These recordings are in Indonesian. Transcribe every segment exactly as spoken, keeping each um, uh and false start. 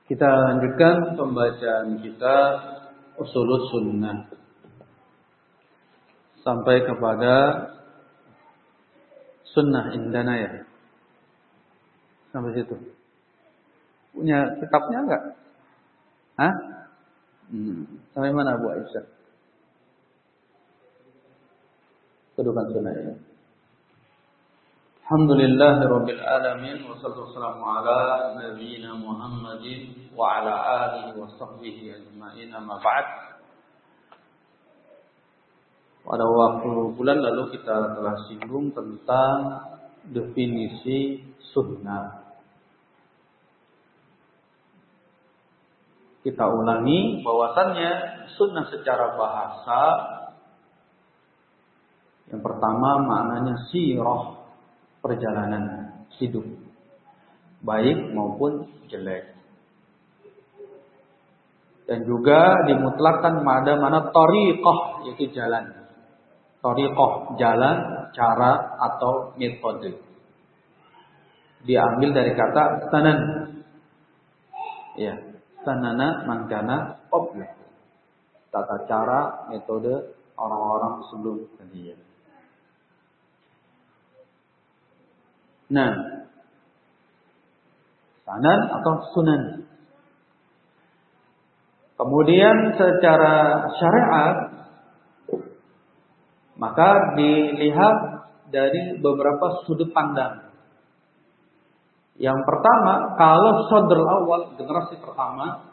Kita lanjutkan pembacaan kita Ushulus Sunnah sampai kepada Sunnah Indana ya. Sampai situ. Punya kitabnya enggak? Hah? Hmm. Sampai mana Bu Aisyah? Kedudukan sunnah ya. Alhamdulillahirabbil alamin wassalatu wassalamu ala nabiyyina Muhammadin wa ala alihi wa sahbihi ajma'in amma ba'd. Pada waktu bulan lalu kita telah singgung tentang definisi sunnah. Kita ulangi bahwasannya sunnah secara bahasa yang pertama maknanya sirah, perjalanan hidup, baik maupun jelek. Dan juga dimutlakkan pada mana tariqah, yaitu jalan. Tariqah, jalan, cara atau metode. Diambil dari kata sanan. Ya, sanana mangkana qabla. Tata cara, metode orang-orang sebelum dia. Nah, sanan atau sunan. Kemudian secara syariat maka dilihat dari beberapa sudut pandang. Yang pertama, kalau sadrul awal, generasi pertama,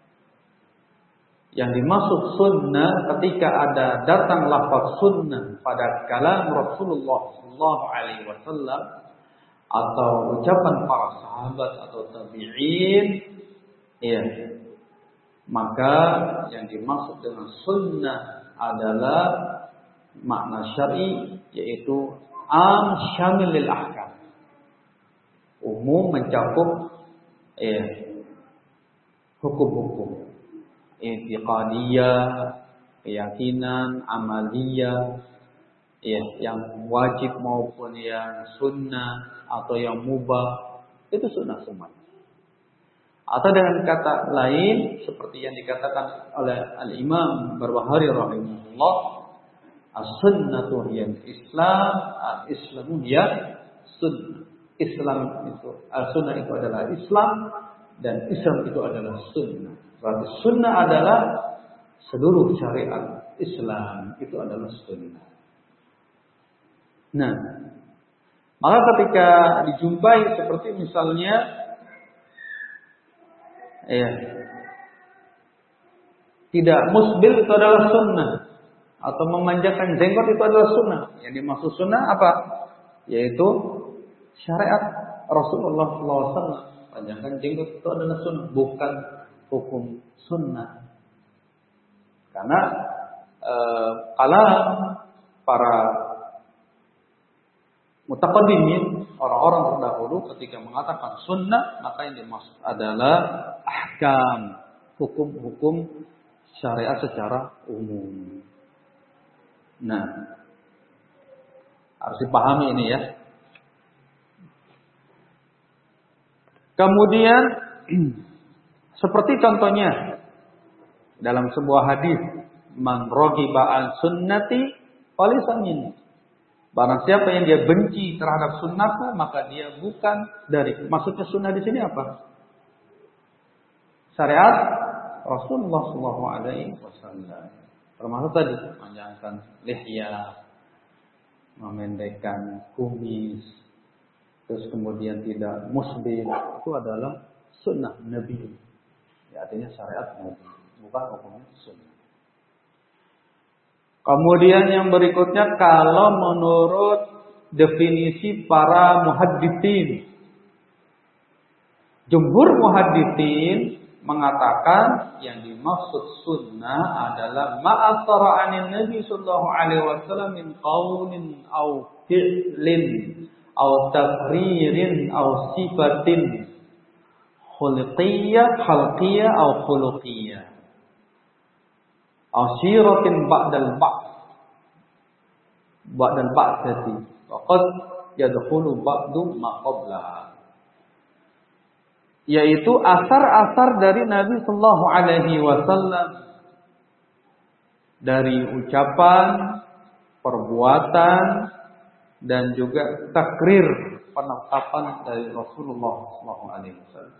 yang dimaksud sunnah ketika ada datang lafaz sunnah pada kalam Rasulullah sallallahu alaihi wasallam atau ucapan para sahabat atau tabi'in, ya, maka yang dimaksud dengan sunnah adalah makna syar'i, yaitu am syamilil ahkam, umum mencakup ya, hukum-hukum i'tiqadiyah, keyakinan, amaliyah, ya, yang wajib maupun yang sunnah atau yang mubah, itu sunnah semua. Atau dengan kata lain seperti yang dikatakan oleh Al-Imam Barbahari rahimahullah, as-sunnatu hiyal Islam, al-Islamu hiyal sunnah. Islam itu, al-sunnah itu adalah Islam dan Islam itu adalah sunnah. Berarti sunnah adalah seluruh syariat Islam itu adalah sunnah. Nah, maka ketika dijumpai seperti misalnya ya, tidak musbil itu adalah sunnah, atau memanjangkan jenggot itu adalah sunnah. Yang dimaksud sunnah apa? Yaitu syariat Rasulullah sallallahu alaihi wasallam. Panjangkan jenggot itu adalah sunnah, bukan hukum sunnah. Karena eh, kalau para mutaqaddimin, orang-orang terdahulu ketika mengatakan sunnah, maka yang dimaksud adalah ahkam, hukum-hukum syariat secara umum. Nah, harus dipahami ini ya. Kemudian seperti contohnya dalam sebuah hadis, man raghiba an sunnati falaysa minni. Barang siapa yang dia benci terhadap sunnahku, maka dia bukan dari. Maksudnya sunnah di sini apa? Syariat Rasulullah sallallahu alaihi wasallam. Termasuk tadi memanjangkan lihya, memendekkan kumis, terus kemudian tidak musbil, itu adalah sunnah Nabi. Ya, artinya syariat Nabi, bukan hukum sunnah. Kemudian yang berikutnya, kalau menurut definisi para muhadditsin, jumhur muhadditsin mengatakan yang dimaksud sunnah adalah ma'athara 'anil Nabi sallallahu alaihi wasallam min qaulin aw fi'lin aw taqririn aw sifatin khuluqiyyah khalqiyyah aw khuluqiyyah aw siratin ba'dal ba'd ba'dal ba'dati faqad yadkhulu ba'du ma qablaha. yaitu asar-asar dari Nabi Sallallahu Alaihi Wasallam, dari ucapan, perbuatan, dan juga takrir, penetapan dari Rasulullah Sallallahu Alaihi Wasallam.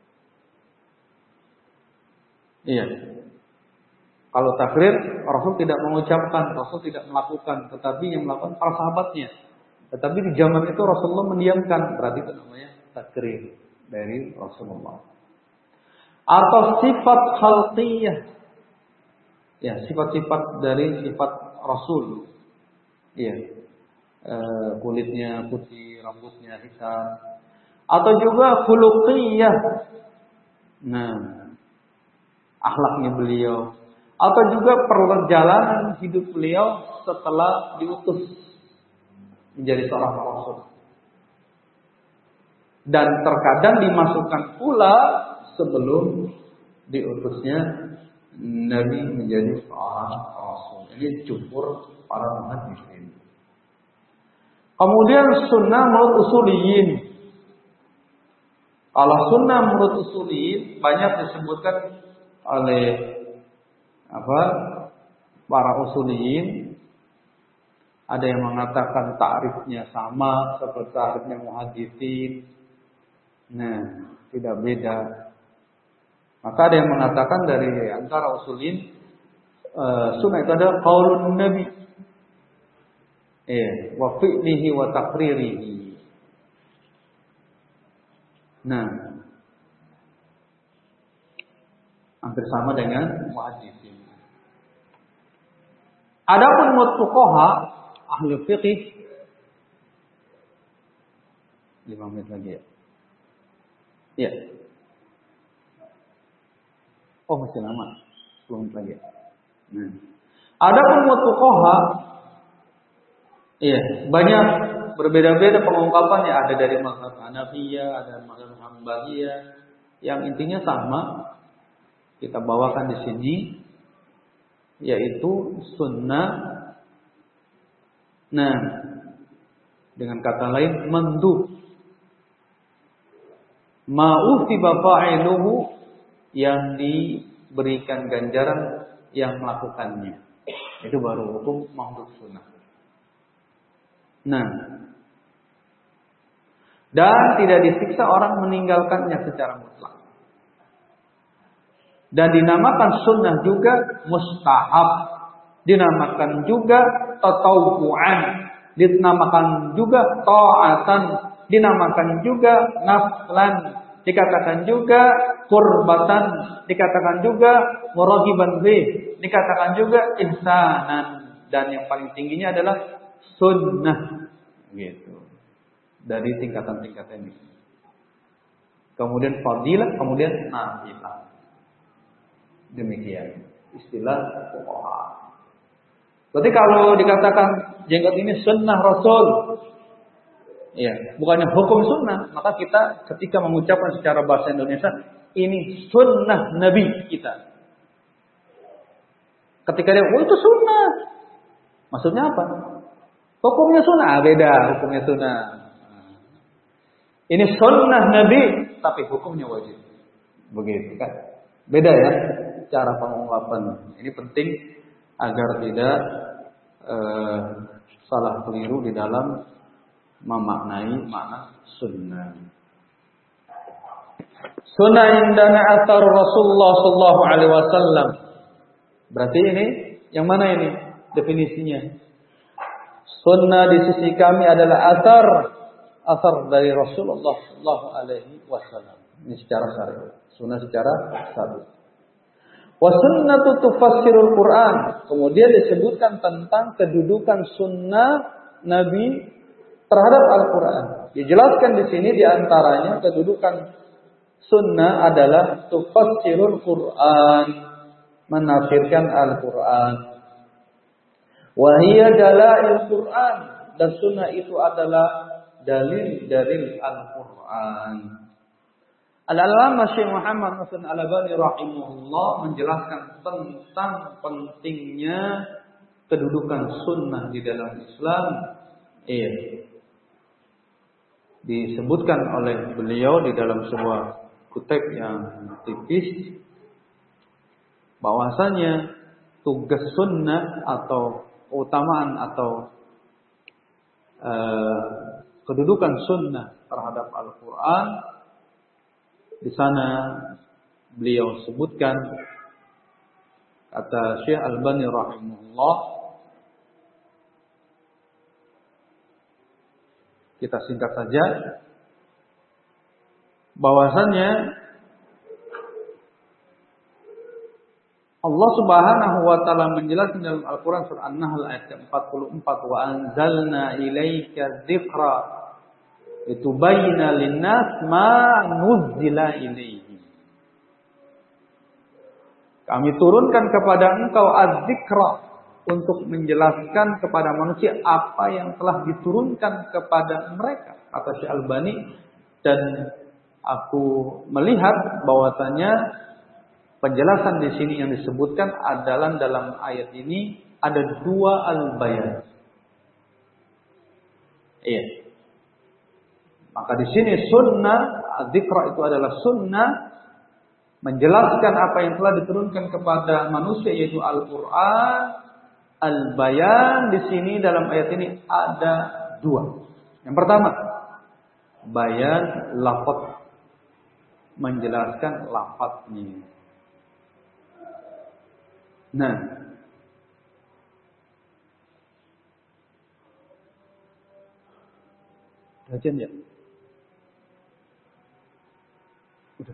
Iya. Kalau takrir, Rasul tidak mengucapkan, Rasul tidak melakukan, tetapi yang melakukan para sahabatnya. Tetapi di zaman itu Rasulullah mendiamkan, berarti itu namanya takrir dari Rasulullah. Atau sifat khalqiyah, ya sifat-sifat dari sifat Rasul, iya, e, kulitnya putih, rambutnya hitam. Atau juga khuluqiyah, nah, akhlaknya beliau. Atau juga perjalanan hidup beliau setelah diutus menjadi seorang Rasul. Dan terkadang dimasukkan pula sebelum diutusnya Nabi menjadi seorang Rasul. Ini jumhur para muhaddisin. Kemudian sunnah menurut usuliyin. Kalau sunnah menurut usuliyin banyak disebutkan oleh apa para usuliyin. Ada yang mengatakan ta'rifnya sama seperti ta'rifnya muhaddisin. Nah, tidak beda. Maka ada yang mengatakan dari antara usuliyin uh, sunnah itu adalah qaulun nabi. Eh, wa fi'lihi wa taqririhi. Nah, hampir sama dengan muhaddisin. Adapun fuqaha ahli fiqih, lima menit lagi ya. Iya. Oh masih lama, sepuluh menit lagi. Nah. Adapun fuqaha, iya banyak berbeda-beda pengungkapannya. Ada dari mazhab Hanafiyah, ada mazhab Hambaliyah, yang intinya sama. Kita bawakan di sini, yaitu sunnah. Nah, dengan kata lain mandub. Ma'uthiba fa'iluhu, yang diberikan ganjaran yang melakukannya. Itu baru hukum mandub sunnah. Nah, dan tidak disiksa orang meninggalkannya secara mutlak. Dan dinamakan sunnah juga mustahab, dinamakan juga tatawu'an, dinamakan juga ta'atan, dinamakan juga naflan, dikatakan juga qurbatan, dikatakan juga muraghiban bih, dikatakan juga ihsanan, dan yang paling tingginya adalah sunnah, gitu. Dari tingkatan-tingkatan ini. Kemudian fadilah, kemudian nafilah. Demikian istilah fuqaha. Berarti kalau dikatakan jenggot ini sunnah Rasul, ya, bukannya hukum sunnah, maka kita ketika mengucapkan secara bahasa Indonesia, ini sunnah Nabi kita. Ketika dia, oh itu sunnah, maksudnya apa? Hukumnya sunnah, beda hukumnya sunnah. Ini sunnah Nabi, tapi hukumnya wajib. Begitu kan? Beda ya cara pengungkapan. Ini penting agar tidak eh, salah keliru di dalam memaknai makna sunnah. Sunnah indana athar Rasulullah sallallahu alaihi wasallam. Berarti ini yang mana ini definisinya? Sunnah di sisi kami adalah athar athar dari Rasulullah sallallahu alaihi wasallam. Ini secara syar'i. Sunnah secara syar'i. Wa sunnatu tufassirul Quran. Kemudian disebutkan tentang kedudukan sunnah Nabi terhadap Al-Quran. Dijelaskan di sini diantaranya kedudukan sunnah adalah tufassirul Quran, menafsirkan Al-Quran. Wa hiya dalail Quran, dan sunnah itu adalah dalil-dalil Al-Quran. Al-Allamah Syekh Muhammad Nasr Al-Albani rahimahullah menjelaskan tentang pentingnya kedudukan sunnah di dalam Islam. Iya. Disebutkan oleh beliau di dalam sebuah kutip yang tipis bahwasanya tugas sunnah atau keutamaan atau uh, kedudukan sunnah terhadap Al-Quran, di sana beliau sebutkan, kata Syekh Al-Albani rahimahullah, kita singkat saja, bahwasannya Allah Subhanahu wa taala menjelaskan dalam Al-Qur'an surah An-Nahl ayat empat puluh empat, wa anzalna ilaika dzikra litubayyana lin-nas ma nuzzila ilaihim. Kami turunkan kepada engkau az-dzikra untuk menjelaskan kepada manusia apa yang telah diturunkan kepada mereka, kata Syekh Al-Albani. Dan aku melihat bahwasanya penjelasan di sini yang disebutkan adalah dalam ayat ini ada dua al-bayan. Iya. Maka di sini sunnah, dzikra itu adalah sunnah menjelaskan apa yang telah diturunkan kepada manusia yaitu Al-Qur'an. Al-bayan di sini dalam ayat ini ada dua. Yang pertama, bayan lafaz, menjelaskan lafaznya. Nah, kajian ya? Sudah.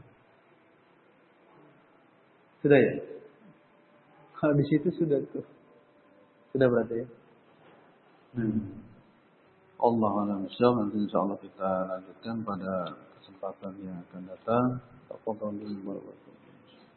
Sudah ya? Kalau di situ sudah tuh. Sudah berarti ya? Hmm. Allah a'lam bishawab. Nanti insyaallah kita lanjutkan pada kesempatan yang akan datang. Taqabbal minkum.